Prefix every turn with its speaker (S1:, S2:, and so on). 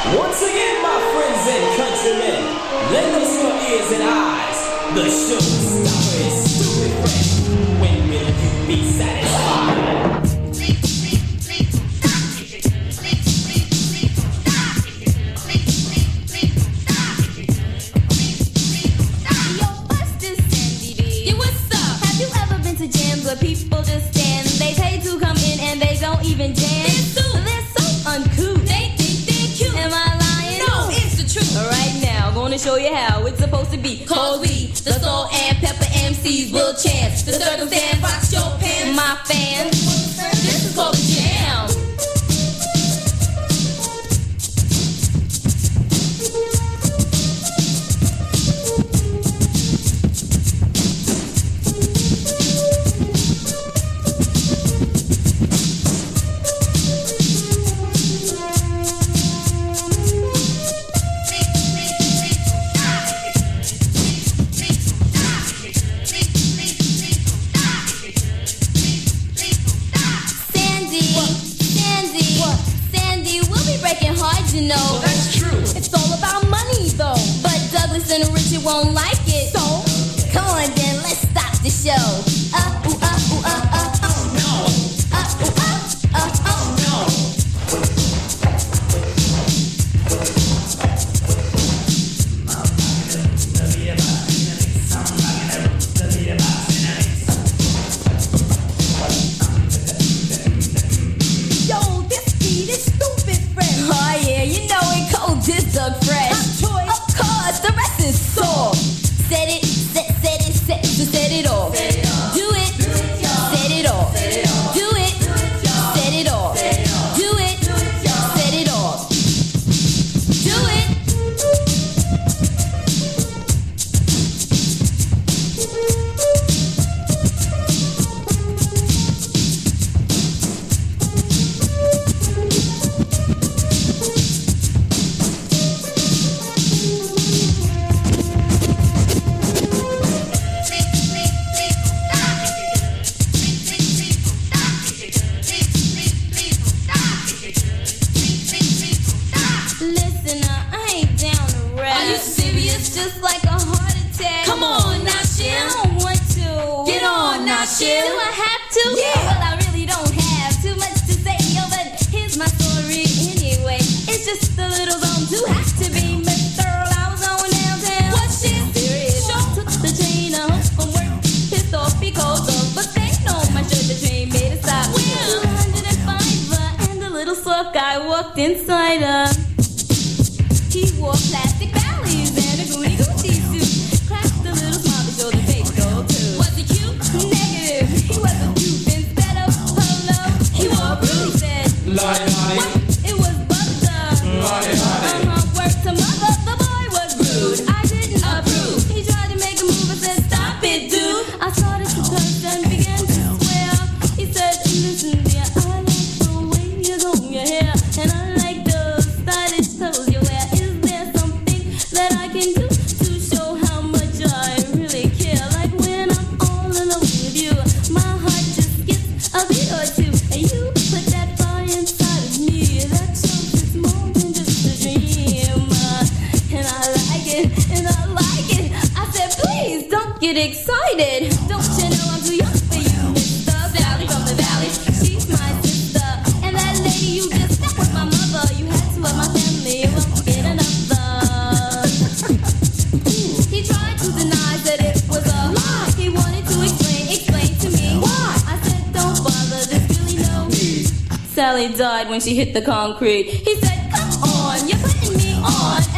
S1: Once again, my friends and countrymen, lend us your ears and eyes. The showstopper is stupid fresh. When will you be satisfied?
S2: Where people just stand, they pay to come in and they don't even dance. They're so uncouth. They think they're cute. Am I lying?
S3: No, it's the truth.
S2: Right now, gonna show you how it's supposed to be.
S3: Cause we, the Soul and Pepper MCs, will chant the circumstance, box your pants.
S2: My fans,
S3: this is called a jam.
S2: You know,
S1: well, that's true.
S2: It's all about money, though. But Douglas and Richard won't like it. So, come on, then, let's stop the show. Oh no. Oh no. Yo, this beat is stupid, friend. Oh yeah, you know it cold, this Doug Fresh. Of course, the rest is sore. Set it, set it off. Do it, set it off. Do it, set it off. Do it, set it off. Do it. Just like a heart attack.
S3: Come on now, Shim.
S2: I don't want to.
S3: Get on now, Shim.
S2: Do I have to?
S3: Yeah.
S2: Well, I really don't have too much to say, yo, but here's my story anyway. It's just a little dumb to have to be Mr. I was going downtown.
S3: What shit?
S2: Serious. Took the train home from work. Pissed off because of a thing on my shirt. The train made a stop.
S3: Well,
S2: 105 and the little soft guy walked inside her. He wore plastic valleys and a goody-goody suit. Cracked a little smile to show the face go too.
S3: Was he cute?
S2: Negative, he was a dupe instead of polo. He wore blue. He said,
S1: Lottie.
S2: it was butter.
S1: Lottie.
S2: Word to mother, the boy was rude. I didn't approve. He tried to make a move and said, stop it, dude. I started to curse and began to swear. He said, listen, dear, I like the way you comb your hair, and I like the stylish clothes you wear. Is there something that I can do to show how much I really care? Like when I'm all alone with you, my heart just skips a beat or two, and you put that fire inside of me. That shows it's more than just a dream, and I like it, and I like it. I said, please don't get excited. Don't you know I'm too young for you, Mr. Sally from the valley? She's my sister, and that lady you just met was my mother. You had to love my family, you won't get another. He tried to deny that it was a lie. He wanted to explain to me why. I said, don't bother, there's really no need. Sally died when she hit the concrete. He said, come on, you're putting me on.